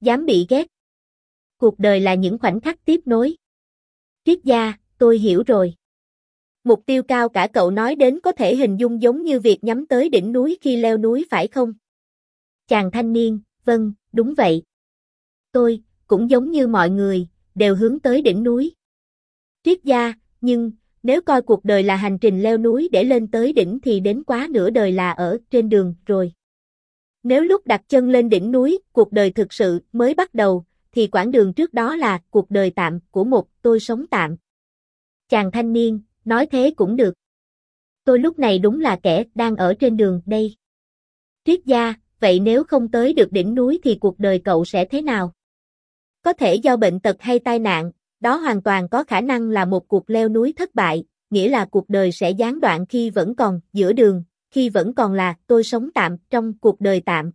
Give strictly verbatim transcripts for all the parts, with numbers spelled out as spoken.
Dám bị ghét. Cuộc đời là những khoảnh khắc tiếp nối. Triết gia, tôi hiểu rồi. Mục tiêu cao cả cậu nói đến có thể hình dung giống như việc nhắm tới đỉnh núi khi leo núi phải không? Chàng thanh niên, vâng, đúng vậy. Tôi, cũng giống như mọi người, đều hướng tới đỉnh núi. Triết gia, nhưng, nếu coi cuộc đời là hành trình leo núi để lên tới đỉnh thì đến quá nửa đời là ở trên đường rồi. Nếu lúc đặt chân lên đỉnh núi, cuộc đời thực sự mới bắt đầu, thì quãng đường trước đó là cuộc đời tạm của một tôi sống tạm. Chàng thanh niên, nói thế cũng được. Tôi lúc này đúng là kẻ đang ở trên đường đây. Triết gia, vậy nếu không tới được đỉnh núi thì cuộc đời cậu sẽ thế nào? Có thể do bệnh tật hay tai nạn, đó hoàn toàn có khả năng là một cuộc leo núi thất bại, nghĩa là cuộc đời sẽ gián đoạn khi vẫn còn giữa đường, khi vẫn còn là tôi sống tạm trong cuộc đời tạm.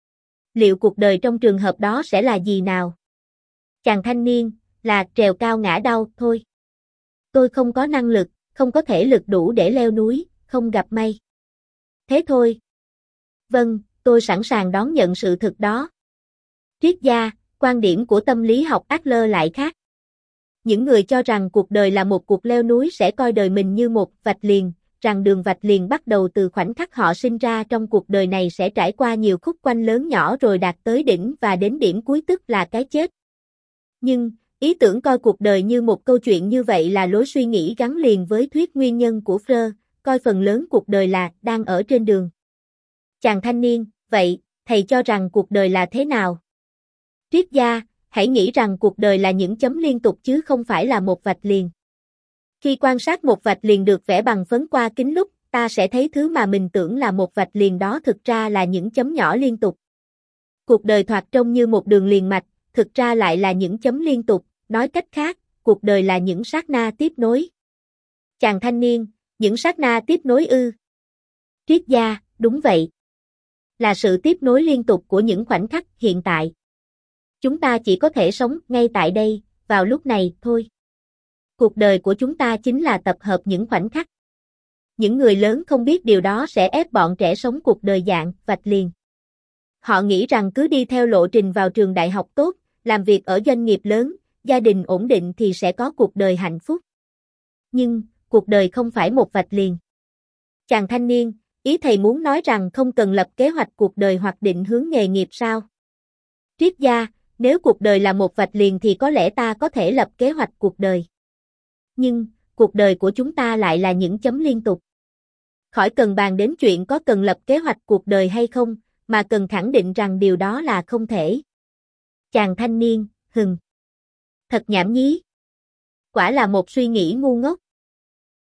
Liệu cuộc đời trong trường hợp đó sẽ là gì nào? Chàng thanh niên, là trèo cao ngã đau thôi. Tôi không có năng lực, không có thể lực đủ để leo núi, không gặp may. Thế thôi. Vâng, tôi sẵn sàng đón nhận sự thực đó. Triết gia, quan điểm của tâm lý học Adler lại khác. Những người cho rằng cuộc đời là một cuộc leo núi sẽ coi đời mình như một vạch liền, rằng đường vạch liền bắt đầu từ khoảnh khắc họ sinh ra trong cuộc đời này sẽ trải qua nhiều khúc quanh lớn nhỏ rồi đạt tới đỉnh và đến điểm cuối tức là cái chết. Nhưng, ý tưởng coi cuộc đời như một câu chuyện như vậy là lối suy nghĩ gắn liền với thuyết nguyên nhân của Freud, coi phần lớn cuộc đời là đang ở trên đường. Chàng thanh niên, vậy, thầy cho rằng cuộc đời là thế nào? Triết gia, hãy nghĩ rằng cuộc đời là những chấm liên tục chứ không phải là một vạch liền. Khi quan sát một vạch liền được vẽ bằng phấn qua kính lúp, ta sẽ thấy thứ mà mình tưởng là một vạch liền đó thực ra là những chấm nhỏ liên tục. Cuộc đời thoạt trông như một đường liền mạch, thực ra lại là những chấm liên tục, nói cách khác, cuộc đời là những sát na tiếp nối. Chàng thanh niên, những sát na tiếp nối ư? Triết gia, đúng vậy. Là sự tiếp nối liên tục của những khoảnh khắc hiện tại. Chúng ta chỉ có thể sống ngay tại đây, vào lúc này thôi. Cuộc đời của chúng ta chính là tập hợp những khoảnh khắc. Những người lớn không biết điều đó sẽ ép bọn trẻ sống cuộc đời dạng vạch liền. Họ nghĩ rằng cứ đi theo lộ trình vào trường đại học tốt, làm việc ở doanh nghiệp lớn, gia đình ổn định thì sẽ có cuộc đời hạnh phúc. Nhưng, cuộc đời không phải một vạch liền. Chàng thanh niên, ý thầy muốn nói rằng không cần lập kế hoạch cuộc đời hoặc định hướng nghề nghiệp sao? Triết gia, nếu cuộc đời là một vạch liền thì có lẽ ta có thể lập kế hoạch cuộc đời. Nhưng, cuộc đời của chúng ta lại là những chấm liên tục. Khỏi cần bàn đến chuyện có cần lập kế hoạch cuộc đời hay không, mà cần khẳng định rằng điều đó là không thể. Chàng thanh niên, hừng. Thật nhảm nhí. Quả là một suy nghĩ ngu ngốc.